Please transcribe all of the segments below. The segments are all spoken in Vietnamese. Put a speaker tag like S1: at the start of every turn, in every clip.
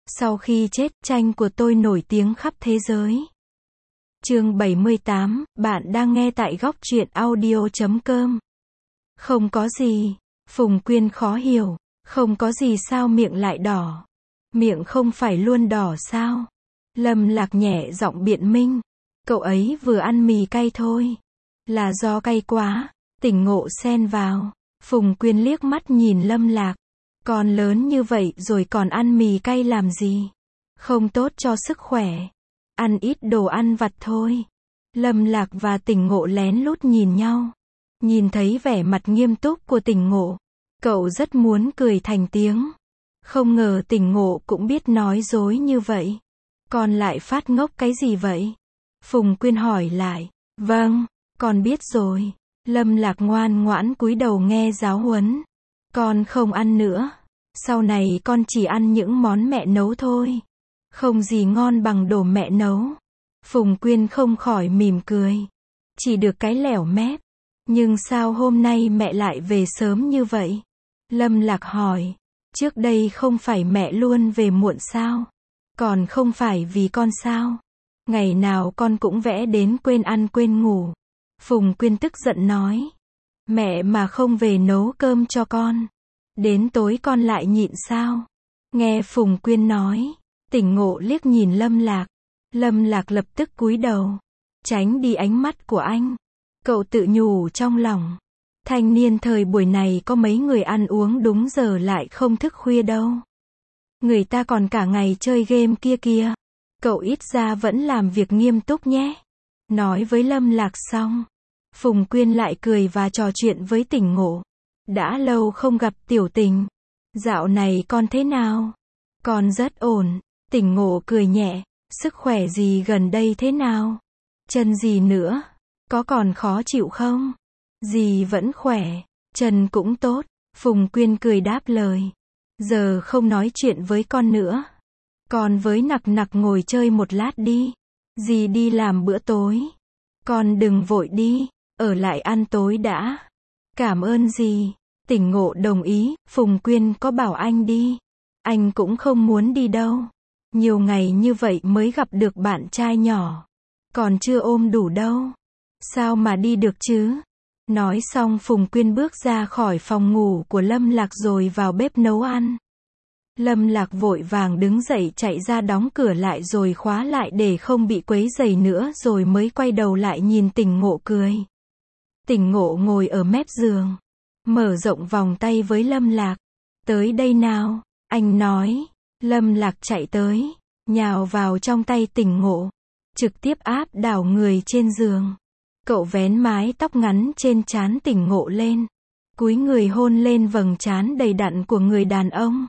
S1: Sau khi chết, tranh của tôi nổi tiếng khắp thế giới. Chương 78, bạn đang nghe tại góc truyện audio.com. Không có gì. Phùng Quyên khó hiểu. Không có gì sao miệng lại đỏ? Miệng không phải luôn đỏ sao? Lâm Lạc nhẹ giọng biện minh. Cậu ấy vừa ăn mì cay thôi. Là do cay quá. Tỉnh Ngộ xen vào. Phùng Quyên liếc mắt nhìn Lâm Lạc. Con lớn như vậy rồi còn ăn mì cay làm gì? Không tốt cho sức khỏe. Ăn ít đồ ăn vặt thôi. Lâm Lạc và Tỉnh Ngộ lén lút nhìn nhau. Nhìn thấy vẻ mặt nghiêm túc của Tỉnh Ngộ, cậu rất muốn cười thành tiếng. Không ngờ Tỉnh Ngộ cũng biết nói dối như vậy. Con lại phát ngốc cái gì vậy? Phùng Quyên hỏi lại. Vâng, con biết rồi. Lâm Lạc ngoan ngoãn cúi đầu nghe giáo huấn. Con không ăn nữa. Sau này con chỉ ăn những món mẹ nấu thôi. Không gì ngon bằng đồ mẹ nấu. Phùng Quyên không khỏi mỉm cười. Chỉ được cái lẻo mép. Nhưng sao hôm nay mẹ lại về sớm như vậy? Lâm Lạc hỏi. Trước đây không phải mẹ luôn về muộn sao? Còn không phải vì con sao? Ngày nào con cũng vẽ đến quên ăn quên ngủ. Phùng Quyên tức giận nói. Mẹ mà không về nấu cơm cho con. Đến tối con lại nhịn sao? Nghe Phùng Quyên nói, Tỉnh Ngộ liếc nhìn Lâm Lạc. Lâm Lạc lập tức cúi đầu, tránh đi ánh mắt của anh. Cậu tự nhủ trong lòng. Thanh niên thời buổi này có mấy người ăn uống đúng giờ lại không thức khuya đâu. Người ta còn cả ngày chơi game kia kìa. Cậu ít ra vẫn làm việc nghiêm túc nhé. Nói với Lâm Lạc xong, Phùng Quyên lại cười và trò chuyện với Tỉnh Ngộ. Đã lâu không gặp Tiểu Tình. Dạo này con thế nào? Con rất ổn. Tỉnh Ngộ cười nhẹ. Sức khỏe gì gần đây thế nào? Chân gì nữa? Có còn khó chịu không? Dì vẫn khỏe. Chân cũng tốt. Phùng Quyên cười đáp lời. Giờ không nói chuyện với con nữa. Con với Nặc Nặc ngồi chơi một lát đi. Dì đi làm bữa tối. Con đừng vội đi. Ở lại ăn tối đã. Cảm ơn dì. Tỉnh Ngộ đồng ý. Phùng Quyên có bảo anh đi. Anh cũng không muốn đi đâu. Nhiều ngày như vậy mới gặp được bạn trai nhỏ. Còn chưa ôm đủ đâu. Sao mà đi được chứ? Nói xong Phùng Quyên bước ra khỏi phòng ngủ của Lâm Lạc rồi vào bếp nấu ăn. Lâm Lạc vội vàng đứng dậy chạy ra đóng cửa lại rồi khóa lại để không bị quấy rầy nữa rồi mới quay đầu lại nhìn Tỉnh Ngộ cười. Tỉnh Ngộ ngồi ở mép giường, mở rộng vòng tay với Lâm Lạc. Tới đây nào, anh nói. Lâm Lạc chạy tới, nhào vào trong tay Tỉnh Ngộ, trực tiếp áp đảo người trên giường. Cậu vén mái tóc ngắn trên trán Tỉnh Ngộ lên, cúi người hôn lên vầng trán đầy đặn của người đàn ông.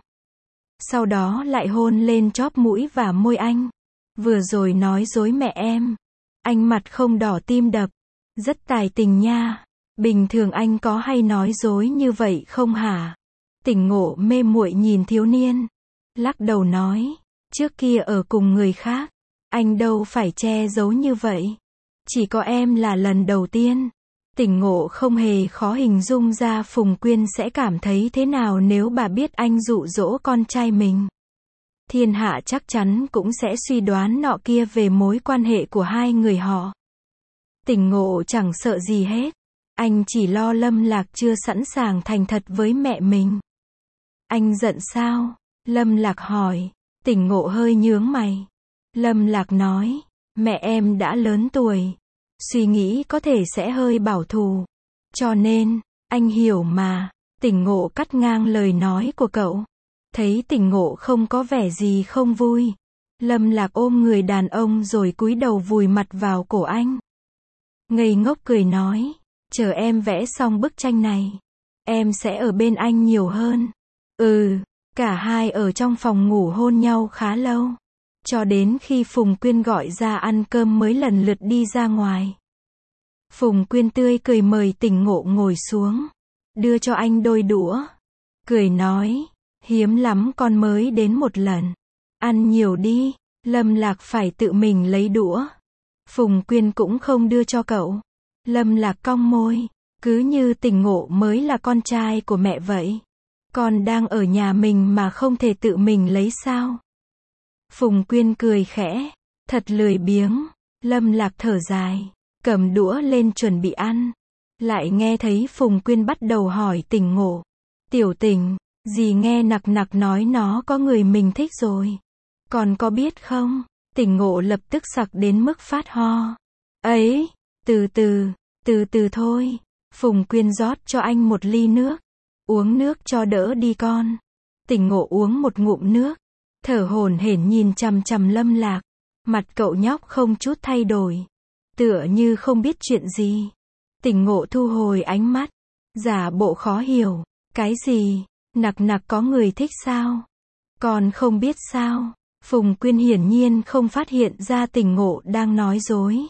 S1: Sau đó lại hôn lên chóp mũi và môi anh. Vừa rồi nói dối mẹ em. Anh mặt không đỏ tim đập. Rất tài tình nha. Bình thường anh có hay nói dối như vậy không hả? Tỉnh Ngộ mê muội nhìn thiếu niên. Lắc đầu nói. Trước kia ở cùng người khác. Anh đâu phải che giấu như vậy. Chỉ có em là lần đầu tiên. Tỉnh Ngộ không hề khó hình dung ra Phùng Quyên sẽ cảm thấy thế nào nếu bà biết anh dụ dỗ con trai mình. Thiên hạ chắc chắn cũng sẽ suy đoán nọ kia về mối quan hệ của hai người họ. Tỉnh Ngộ chẳng sợ gì hết. Anh chỉ lo Lâm Lạc chưa sẵn sàng thành thật với mẹ mình. Anh giận sao? Lâm Lạc hỏi. Tỉnh Ngộ hơi nhướng mày. Lâm Lạc nói. Mẹ em đã lớn tuổi. Suy nghĩ có thể sẽ hơi bảo thủ. Cho nên, anh hiểu mà. Tỉnh Ngộ cắt ngang lời nói của cậu. Thấy Tỉnh Ngộ không có vẻ gì không vui. Lâm Lạc ôm người đàn ông rồi cúi đầu vùi mặt vào cổ anh. Ngây ngốc cười nói. Chờ em vẽ xong bức tranh này. Em sẽ ở bên anh nhiều hơn. Cả hai ở trong phòng ngủ hôn nhau khá lâu. Cho đến khi Phùng Quyên gọi ra ăn cơm mới lần lượt đi ra ngoài. Phùng Quyên tươi cười mời Tỉnh Ngộ ngồi xuống. Đưa cho anh đôi đũa. Cười nói. Hiếm lắm con mới đến một lần. Ăn nhiều đi. Lâm Lạc phải tự mình lấy đũa. Phùng Quyên cũng không đưa cho cậu. Lâm Lạc cong môi. Cứ như Tỉnh Ngộ mới là con trai của mẹ vậy. Con đang ở nhà mình mà không thể tự mình lấy sao? Phùng Quyên cười khẽ. Thật lười biếng. Lâm Lạc thở dài. Cầm đũa lên chuẩn bị ăn. Lại nghe thấy Phùng Quyên bắt đầu hỏi Tỉnh Ngộ. Tiểu Tỉnh, dì nghe nặc nặc nói nó có người mình thích rồi. Còn có biết không? Tỉnh Ngộ lập tức sặc đến mức phát ho. Ấy, từ từ thôi. Phùng Quyên rót cho anh một ly nước. Uống nước cho đỡ đi con. Tỉnh Ngộ uống một ngụm nước. Thở hổn hển nhìn chằm chằm Lâm Lạc. Mặt cậu nhóc không chút thay đổi. Tựa như không biết chuyện gì. Tỉnh Ngộ thu hồi ánh mắt. Giả bộ khó hiểu. Cái gì? Nặc nặc có người thích sao? Còn không biết sao? Phùng Quyên hiển nhiên không phát hiện ra Tỉnh Ngộ đang nói dối.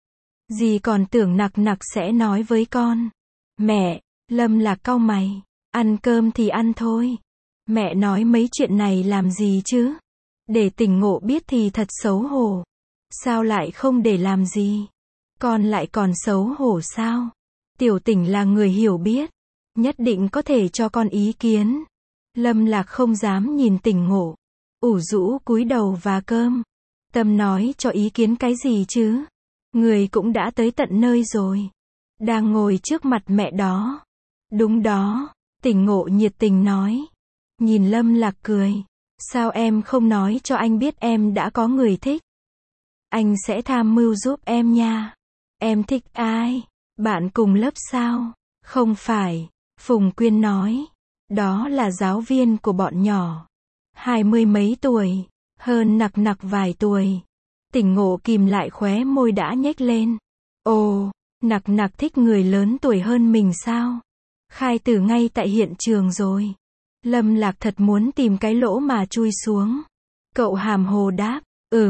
S1: Dì còn tưởng nặc nặc sẽ nói với con. Mẹ, Lâm Lạc cau mày. Ăn cơm thì ăn thôi. Mẹ nói mấy chuyện này làm gì chứ? Để Tỉnh Ngộ biết thì thật xấu hổ. Sao lại không để làm gì? Con lại còn xấu hổ sao? Tiểu Tỉnh là người hiểu biết. Nhất định có thể cho con ý kiến. Lâm Lạc không dám nhìn Tỉnh Ngộ. Ủ rũ cúi đầu và cơm. Tâm nói cho ý kiến cái gì chứ? Người cũng đã tới tận nơi rồi. Đang ngồi trước mặt mẹ đó. Đúng đó. Tỉnh Ngộ nhiệt tình nói. Nhìn Lâm Lạc cười. Sao em không nói cho anh biết em đã có người thích? Anh sẽ tham mưu giúp em nha. Em thích ai? Bạn cùng lớp sao? Không phải. Phùng Quyên nói. Đó là giáo viên của bọn nhỏ. 20 mấy tuổi. Hơn nặc nặc vài tuổi. Tỉnh Ngộ kìm lại khóe môi đã nhếch lên. Ồ, nặc nặc thích người lớn tuổi hơn mình sao? Khai tử ngay tại hiện trường rồi. Lâm Lạc thật muốn tìm cái lỗ mà chui xuống. Cậu hàm hồ đáp.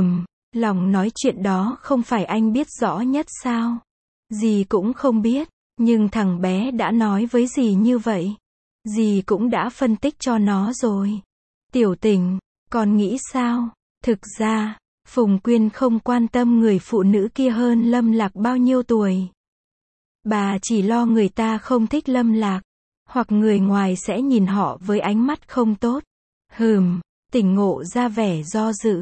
S1: Lòng nói chuyện đó không phải anh biết rõ nhất sao? Dì cũng không biết. Nhưng thằng bé đã nói với dì như vậy. Dì cũng đã phân tích cho nó rồi. Tiểu Tỉnh, con nghĩ sao? Thực ra, Phùng Quyên không quan tâm người phụ nữ kia hơn Lâm Lạc bao nhiêu tuổi. Bà chỉ lo người ta không thích Lâm Lạc. Hoặc người ngoài sẽ nhìn họ với ánh mắt không tốt. Tỉnh Ngộ ra vẻ do dự.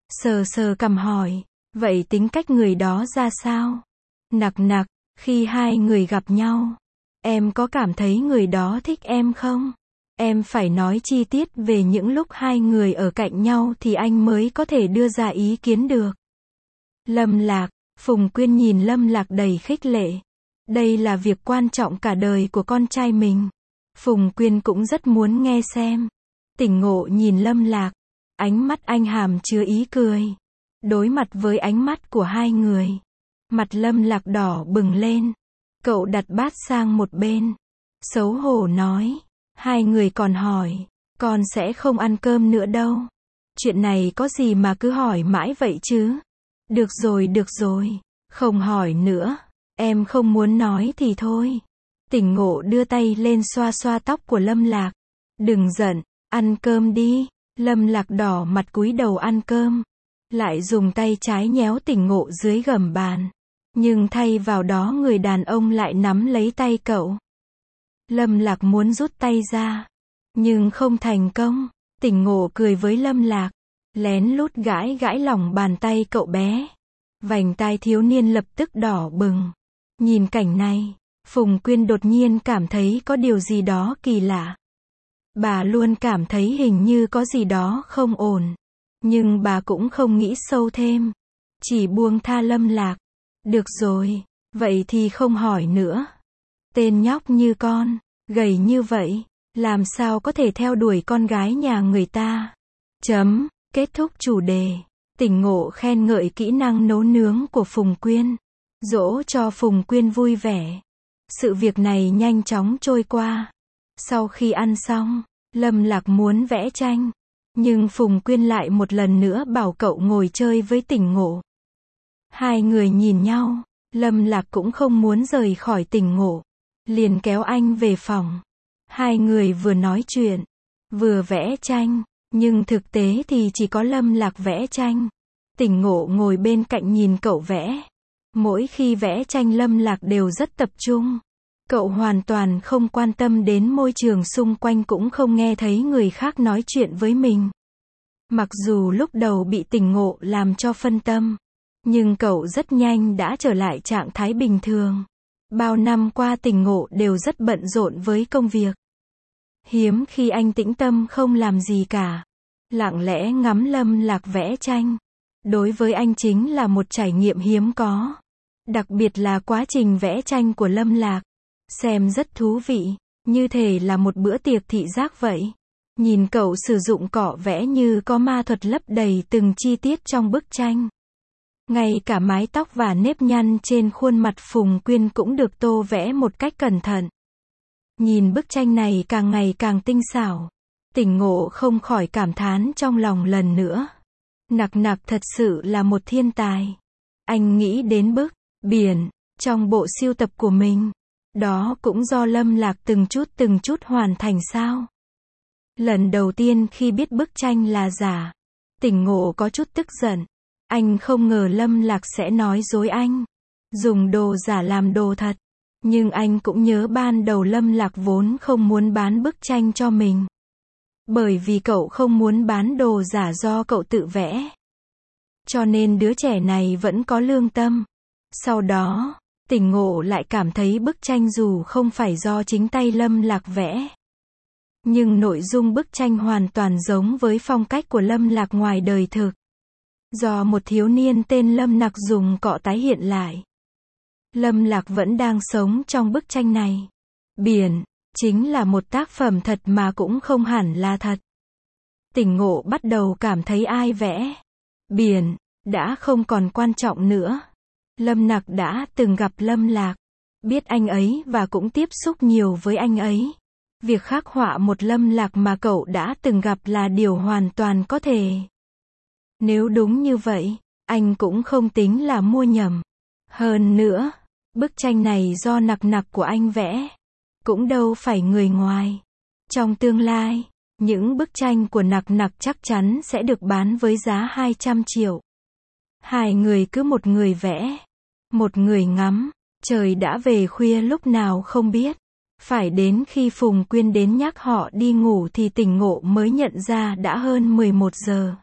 S1: Sờ cằm hỏi. Vậy tính cách người đó ra sao? Nặc nặc, khi hai người gặp nhau, em có cảm thấy người đó thích em không? Em phải nói chi tiết về những lúc hai người ở cạnh nhau thì anh mới có thể đưa ra ý kiến được. Lâm Lạc, Phùng Quyên nhìn Lâm Lạc đầy khích lệ. Đây là việc quan trọng cả đời của con trai mình. Phùng Quyên cũng rất muốn nghe xem. Tỉnh Ngộ nhìn Lâm Lạc. Ánh mắt anh hàm chứa ý cười. Đối mặt với ánh mắt của hai người. Mặt Lâm Lạc đỏ bừng lên. Cậu đặt bát sang một bên. Xấu hổ nói. Hai người còn hỏi. Con sẽ không ăn cơm nữa đâu. Chuyện này có gì mà cứ hỏi mãi vậy chứ? Được rồi. Không hỏi nữa. Em không muốn nói thì thôi. Tỉnh Ngộ đưa tay lên xoa xoa tóc của Lâm Lạc. Đừng giận, ăn cơm đi. Lâm Lạc đỏ mặt cúi đầu ăn cơm. Lại dùng tay trái nhéo Tỉnh Ngộ dưới gầm bàn. Nhưng thay vào đó người đàn ông lại nắm lấy tay cậu. Lâm Lạc muốn rút tay ra. Nhưng không thành công. Tỉnh Ngộ cười với Lâm Lạc. Lén lút gãi lòng bàn tay cậu bé. Vành tai thiếu niên lập tức đỏ bừng. Nhìn cảnh này, Phùng Quyên đột nhiên cảm thấy có điều gì đó kỳ lạ. Bà luôn cảm thấy hình như có gì đó không ổn. Nhưng bà cũng không nghĩ sâu thêm. Chỉ buông tha Lâm Lạc. Được rồi, vậy thì không hỏi nữa. Tên nhóc như con, gầy như vậy, làm sao có thể theo đuổi con gái nhà người ta. Kết thúc chủ đề. Tỉnh Ngộ khen ngợi kỹ năng nấu nướng của Phùng Quyên. Dỗ cho Phùng Quyên vui vẻ. Sự việc này nhanh chóng trôi qua. Sau khi ăn xong, Lâm Lạc muốn vẽ tranh. Nhưng Phùng Quyên lại một lần nữa bảo cậu ngồi chơi với Tỉnh Ngộ. Hai người nhìn nhau. Lâm Lạc cũng không muốn rời khỏi Tỉnh Ngộ. Liền kéo anh về phòng. Hai người vừa nói chuyện, vừa vẽ tranh. Nhưng thực tế thì chỉ có Lâm Lạc vẽ tranh. Tỉnh Ngộ ngồi bên cạnh nhìn cậu vẽ. Mỗi khi vẽ tranh Lâm Lạc đều rất tập trung. Cậu hoàn toàn không quan tâm đến môi trường xung quanh, cũng không nghe thấy người khác nói chuyện với mình. Mặc dù lúc đầu bị tỉnh ngộ làm cho phân tâm, nhưng cậu rất nhanh đã trở lại trạng thái bình thường. Bao năm qua tỉnh ngộ đều rất bận rộn với công việc. Hiếm khi anh tĩnh tâm không làm gì cả, lặng lẽ ngắm Lâm Lạc vẽ tranh. Đối với anh chính là một trải nghiệm hiếm có. Đặc biệt là quá trình vẽ tranh của Lâm Lạc. Xem rất thú vị, như thể là một bữa tiệc thị giác vậy. Nhìn cậu sử dụng cọ vẽ như có ma thuật lấp đầy từng chi tiết trong bức tranh. Ngay cả mái tóc và nếp nhăn trên khuôn mặt Phùng Quyên cũng được tô vẽ một cách cẩn thận. Nhìn bức tranh này càng ngày càng tinh xảo. Tỉnh ngộ không khỏi cảm thán trong lòng lần nữa. Nặc Nặc thật sự là một thiên tài. Anh nghĩ đến bức biển trong bộ sưu tập của mình. Đó cũng do Lâm Lạc từng chút hoàn thành sao? Lần đầu tiên khi biết bức tranh là giả, tỉnh ngộ có chút tức giận. Anh không ngờ Lâm Lạc sẽ nói dối anh, dùng đồ giả làm đồ thật. Nhưng anh cũng nhớ ban đầu Lâm Lạc vốn không muốn bán bức tranh cho mình. Bởi vì cậu không muốn bán đồ giả do cậu tự vẽ. Cho nên đứa trẻ này vẫn có lương tâm. Sau đó, tỉnh ngộ lại cảm thấy bức tranh dù không phải do chính tay Lâm Lạc vẽ, nhưng nội dung bức tranh hoàn toàn giống với phong cách của Lâm Lạc ngoài đời thực. Do một thiếu niên tên Lâm Nặc dùng cọ tái hiện lại. Lâm Lạc vẫn đang sống trong bức tranh này. Biển chính là một tác phẩm thật mà cũng không hẳn là thật. Tỉnh ngộ bắt đầu cảm thấy ai vẽ biển đã không còn quan trọng nữa. Lâm Nặc đã từng gặp Lâm Lạc, biết anh ấy và cũng tiếp xúc nhiều với anh ấy. Việc khắc họa một Lâm Lạc mà cậu đã từng gặp là điều hoàn toàn có thể. Nếu đúng như vậy, anh cũng không tính là mua nhầm. Hơn nữa, bức tranh này do Nặc Nặc của anh vẽ, cũng đâu phải người ngoài. Trong tương lai, những bức tranh của Nặc Nặc chắc chắn sẽ được bán với giá 200 triệu. Hai người cứ một người vẽ, một người ngắm. Trời đã về khuya lúc nào không biết. Phải đến khi Phùng Quyên đến nhắc họ đi ngủ thì tỉnh ngộ mới nhận ra đã hơn 11 giờ.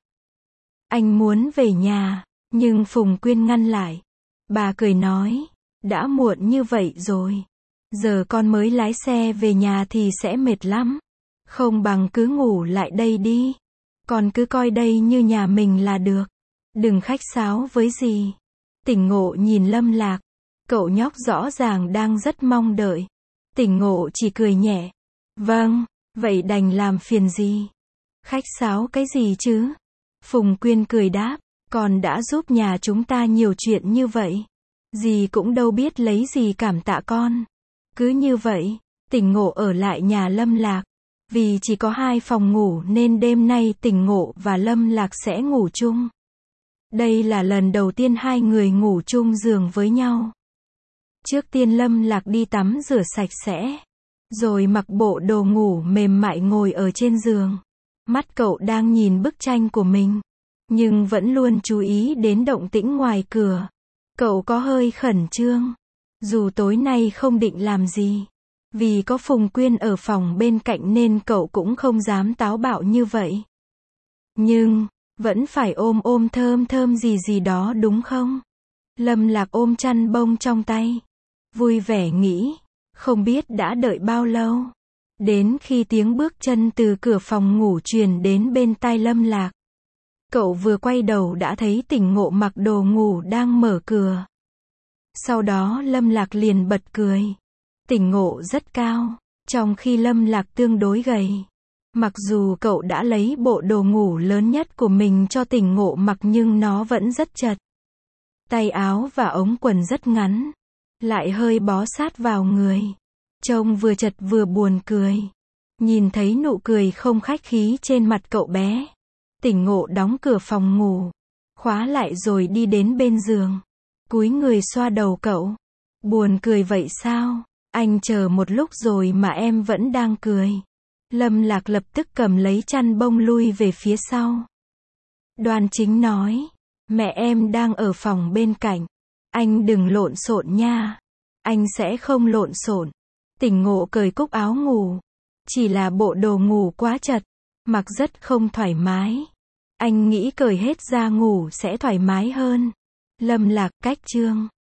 S1: Anh muốn về nhà, nhưng Phùng Quyên ngăn lại. Bà cười nói, đã muộn như vậy rồi. Giờ con mới lái xe về nhà thì sẽ mệt lắm. Không bằng cứ ngủ lại đây đi. Con cứ coi đây như nhà mình là được. Đừng khách sáo với gì. Tỉnh ngộ nhìn Lâm Lạc. Cậu nhóc rõ ràng đang rất mong đợi. Tỉnh ngộ chỉ cười nhẹ. Vâng, vậy đành làm phiền gì? Khách sáo cái gì chứ? Phùng Quyên cười đáp. Con đã giúp nhà chúng ta nhiều chuyện như vậy. Dì cũng đâu biết lấy gì cảm tạ con. Cứ như vậy, tỉnh ngộ ở lại nhà Lâm Lạc. Vì chỉ có 2 phòng ngủ nên đêm nay tỉnh ngộ và Lâm Lạc sẽ ngủ chung. Đây là lần đầu tiên hai người ngủ chung giường với nhau. Trước tiên Lâm Lạc đi tắm rửa sạch sẽ, rồi mặc bộ đồ ngủ mềm mại ngồi ở trên giường. Mắt cậu đang nhìn bức tranh của mình, nhưng vẫn luôn chú ý đến động tĩnh ngoài cửa. Cậu có hơi khẩn trương, dù tối nay không định làm gì. Vì có Phùng Quyên ở phòng bên cạnh nên cậu cũng không dám táo bạo như vậy. Nhưng, vẫn phải ôm thơm gì đó đúng không? Lâm Lạc ôm chăn bông trong tay. Vui vẻ nghĩ, không biết đã đợi bao lâu. Đến khi tiếng bước chân từ cửa phòng ngủ truyền đến bên tai Lâm Lạc. Cậu vừa quay đầu đã thấy tỉnh ngộ mặc đồ ngủ đang mở cửa. Sau đó Lâm Lạc liền bật cười. Tỉnh ngộ rất cao, trong khi Lâm Lạc tương đối gầy. Mặc dù cậu đã lấy bộ đồ ngủ lớn nhất của mình cho tỉnh ngộ mặc nhưng nó vẫn rất chật. Tay áo và ống quần rất ngắn, lại hơi bó sát vào người. Trông vừa chật vừa buồn cười. Nhìn thấy nụ cười không khách khí trên mặt cậu bé. Tỉnh ngộ đóng cửa phòng ngủ, khóa lại rồi đi đến bên giường. Cúi người xoa đầu cậu. Buồn cười vậy sao? Anh chờ một lúc rồi mà em vẫn đang cười. Lâm Lạc lập tức cầm lấy chăn bông lui về phía sau. Đoan Chính nói, mẹ em đang ở phòng bên cạnh. Anh đừng lộn xộn nha. Anh sẽ không lộn xộn. Tỉnh ngộ cởi cúc áo ngủ. Chỉ là bộ đồ ngủ quá chật, mặc rất không thoải mái. Anh nghĩ cởi hết ra ngủ sẽ thoải mái hơn. Lâm Lạc, cách chương